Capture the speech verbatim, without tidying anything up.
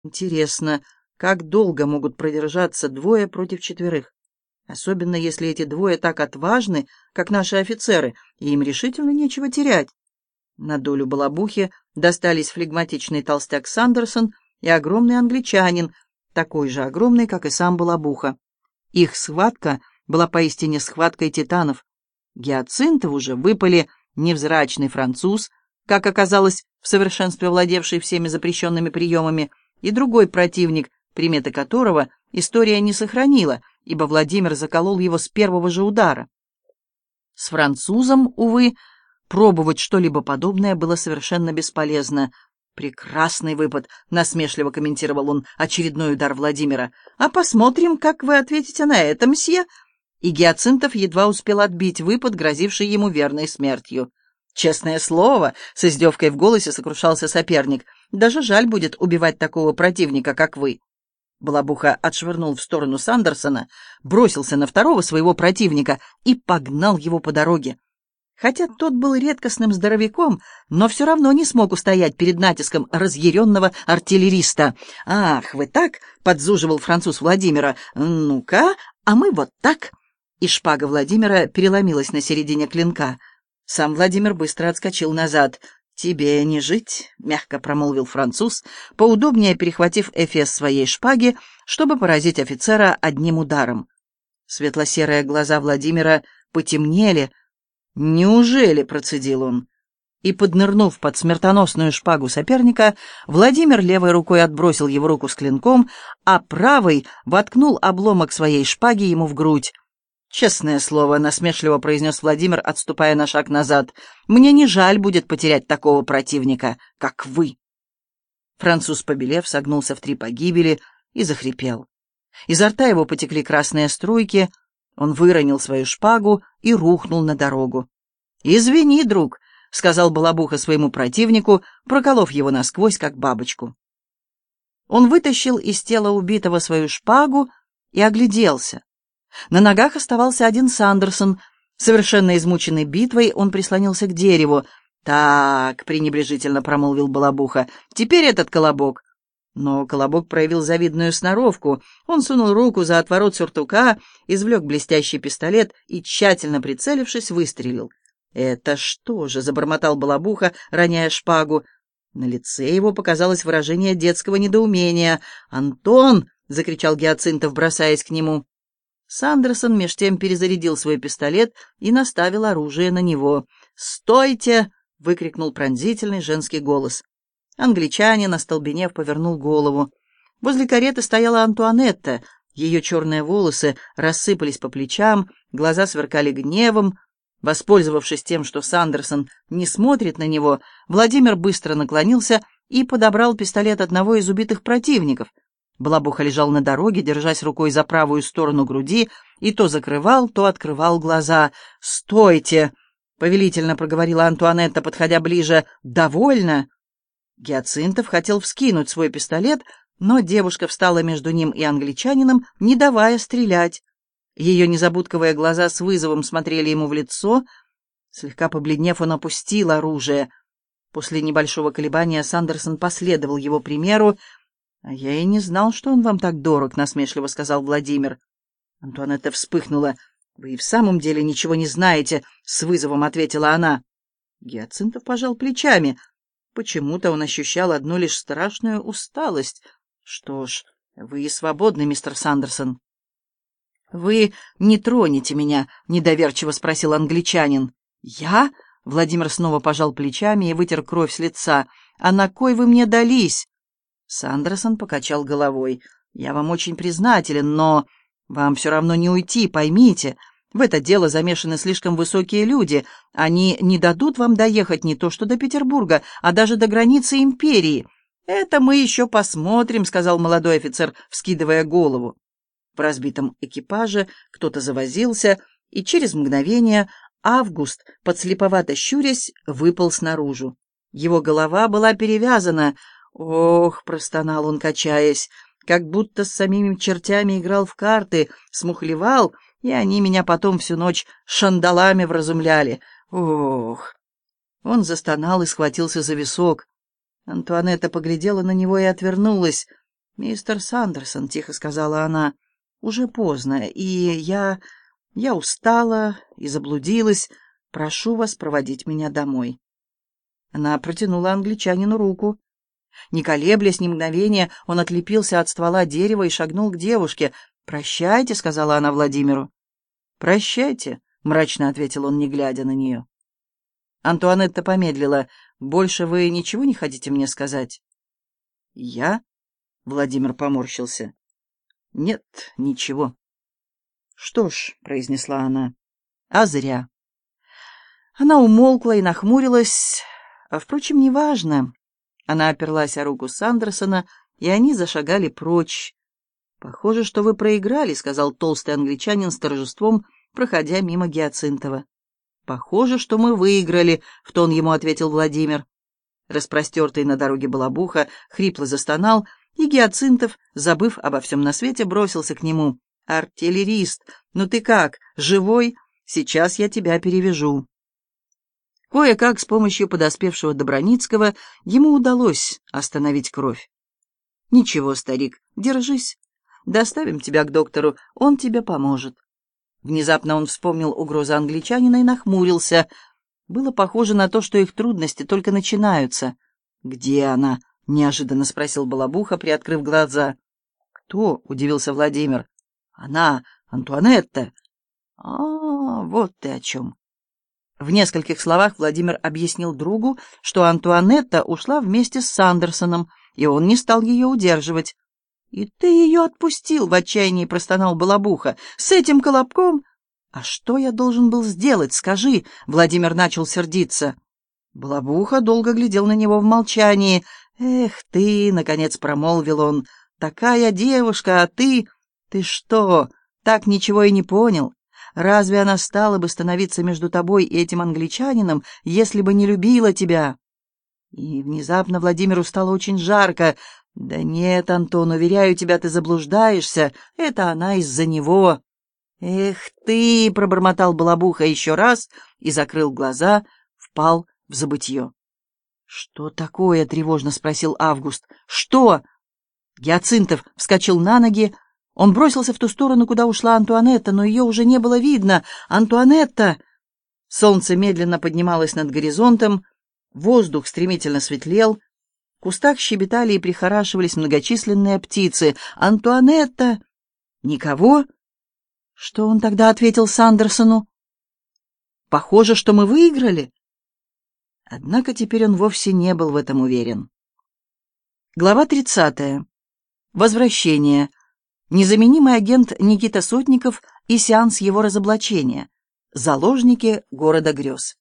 Интересно, как долго могут продержаться двое против четверых? Особенно если эти двое так отважны, как наши офицеры, и им решительно нечего терять. На долю балабухи достались флегматичный толстяк Сандерсон и огромный англичанин, такой же огромный, как и сам балабуха. Их схватка была поистине схваткой титанов. Гиацинтову же выпали невзрачный француз, как оказалось, в совершенстве владевший всеми запрещенными приемами, и другой противник, приметы которого история не сохранила, ибо Владимир заколол его с первого же удара. С французом, увы, пробовать что-либо подобное было совершенно бесполезно. «Прекрасный выпад», — насмешливо комментировал он очередной удар Владимира. «А посмотрим, как вы ответите на это, мсье». И Гиацинтов едва успел отбить выпад, грозивший ему верной смертью. «Честное слово», — с издевкой в голосе сокрушался соперник, «даже жаль будет убивать такого противника, как вы». Балабуха отшвырнул в сторону Сандерсона, бросился на второго своего противника и погнал его по дороге. Хотя тот был редкостным здоровяком, но все равно не смог устоять перед натиском разъяренного артиллериста. «Ах, вы так?» — подзуживал француз Владимира. «Ну-ка, а мы вот так». И шпага Владимира переломилась на середине клинка. Сам Владимир быстро отскочил назад. «Тебе не жить», — мягко промолвил француз, поудобнее перехватив эфес своей шпаги, чтобы поразить офицера одним ударом. Светло-серые глаза Владимира потемнели. «Неужели?» — процедил он. И, поднырнув под смертоносную шпагу соперника, Владимир левой рукой отбросил его руку с клинком, а правой воткнул обломок своей шпаги ему в грудь. «Честное слово», — насмешливо произнес Владимир, отступая на шаг назад, «мне не жаль будет потерять такого противника, как вы». Француз, побелев, согнулся в три погибели и захрипел. Изо рта его потекли красные струйки, он выронил свою шпагу и рухнул на дорогу. «Извини, друг», — сказал Балабуха своему противнику, проколов его насквозь, как бабочку. Он вытащил из тела убитого свою шпагу и огляделся. На ногах оставался один Сандерсон. Совершенно измученный битвой, он прислонился к дереву. «Так», — пренебрежительно промолвил Балабуха, — «теперь этот колобок». Но колобок проявил завидную сноровку. Он сунул руку за отворот сюртука, извлек блестящий пистолет и, тщательно прицелившись, выстрелил. «Это что же?» — забормотал Балабуха, роняя шпагу. На лице его показалось выражение детского недоумения. «Антон!» — закричал Гиацинтов, бросаясь к нему. Сандерсон меж тем перезарядил свой пистолет и наставил оружие на него. «Стойте!» — выкрикнул пронзительный женский голос. Англичанин, остолбенев, повернул голову. Возле кареты стояла Антуанетта. Ее черные волосы рассыпались по плечам, глаза сверкали гневом. Воспользовавшись тем, что Сандерсон не смотрит на него, Владимир быстро наклонился и подобрал пистолет одного из убитых противников. Балабуха лежал на дороге, держась рукой за правую сторону груди, и то закрывал, то открывал глаза. «Стойте!» — повелительно проговорила Антуанетта, подходя ближе. «Довольно!» Гиацинтов хотел вскинуть свой пистолет, но девушка встала между ним и англичанином, не давая стрелять. Ее незабудковые глаза с вызовом смотрели ему в лицо. Слегка побледнев, он опустил оружие. После небольшого колебания Сандерсон последовал его примеру. «А я и не знал, что он вам так дорог», — насмешливо сказал Владимир. Антуанетта вспыхнула. «Вы и в самом деле ничего не знаете», — с вызовом ответила она. Гиацинтов пожал плечами. Почему-то он ощущал одну лишь страшную усталость. «Что ж, вы и свободны, мистер Сандерсон». «Вы не тронете меня?» — недоверчиво спросил англичанин. «Я?» — Владимир снова пожал плечами и вытер кровь с лица. «А на кой вы мне дались?» Сандерсон покачал головой. «Я вам очень признателен, но вам все равно не уйти, поймите. В это дело замешаны слишком высокие люди. Они не дадут вам доехать не то что до Петербурга, а даже до границы империи». «Это мы еще посмотрим», — сказал молодой офицер, вскидывая голову. В разбитом экипаже кто-то завозился, и через мгновение Август, подслеповато щурясь, выпал снаружи. Его голова была перевязана. «Ох», — простонал он, качаясь, — «как будто с самими чертями играл в карты, смухлевал, и они меня потом всю ночь шандалами вразумляли. Ох!» Он застонал и схватился за висок. Антуанетта поглядела на него и отвернулась. «Мистер Сандерсон», — тихо сказала она, — «уже поздно, и я... я устала и заблудилась. Прошу вас проводить меня домой». Она протянула англичанину руку. Не колеблясь ни мгновения, он отлепился от ствола дерева и шагнул к девушке. «Прощайте», — сказала она Владимиру. «Прощайте», — мрачно ответил он, не глядя на нее. Антуанетта помедлила. «Больше вы ничего не хотите мне сказать?» «Я?» — Владимир поморщился. «Нет, ничего». «Что ж», — произнесла она, — «а зря». Она умолкла и нахмурилась, а, впрочем, неважно. Она оперлась о руку Сандерсона, и они зашагали прочь. «Похоже, что вы проиграли», — сказал толстый англичанин с торжеством, проходя мимо Гиацинтова. «Похоже, что мы выиграли», — в тон ему ответил Владимир. Распростертый на дороге Балабуха хрипло застонал, и Гиацинтов, забыв обо всем на свете, бросился к нему. «Артиллерист, ну ты как, живой? Сейчас я тебя перевяжу». Кое-как с помощью подоспевшего Доброницкого ему удалось остановить кровь. «Ничего, старик, держись. Доставим тебя к доктору, он тебе поможет». Внезапно он вспомнил угрозу англичанина и нахмурился. Было похоже на то, что их трудности только начинаются. «Где она?» — неожиданно спросил Балабуха, приоткрыв глаза. «Кто?» — удивился Владимир. «Она, Антуанетта». «А, вот ты о чем». В нескольких словах Владимир объяснил другу, что Антуанетта ушла вместе с Сандерсоном, и он не стал ее удерживать. «И ты ее отпустил!» — в отчаянии простонал Балабуха. «С этим колобком?» «А что я должен был сделать, скажи?» — Владимир начал сердиться. Балабуха долго глядел на него в молчании. «Эх ты!» — наконец промолвил он. «Такая девушка, а ты...» «Ты что, так ничего и не понял? Разве она стала бы становиться между тобой и этим англичанином, если бы не любила тебя?» И внезапно Владимиру стало очень жарко. «Да нет, Антон, уверяю тебя, ты заблуждаешься. Это она из-за него». «Эх ты!» — пробормотал Балабуха еще раз и закрыл глаза, впал в забытье. «Что такое?» — тревожно спросил Август. «Что?» Гиацинтов вскочил на ноги. Он бросился в ту сторону, куда ушла Антуанетта, но ее уже не было видно. «Антуанетта!» Солнце медленно поднималось над горизонтом, воздух стремительно светлел, в кустах щебетали и прихорашивались многочисленные птицы. «Антуанетта!» «Никого?» Что он тогда ответил Сандерсону? «Похоже, что мы выиграли». Однако теперь он вовсе не был в этом уверен. Глава тридцатая. Возвращение. Незаменимый агент Никита Сотников и сеанс его разоблачения. Заложники города грез.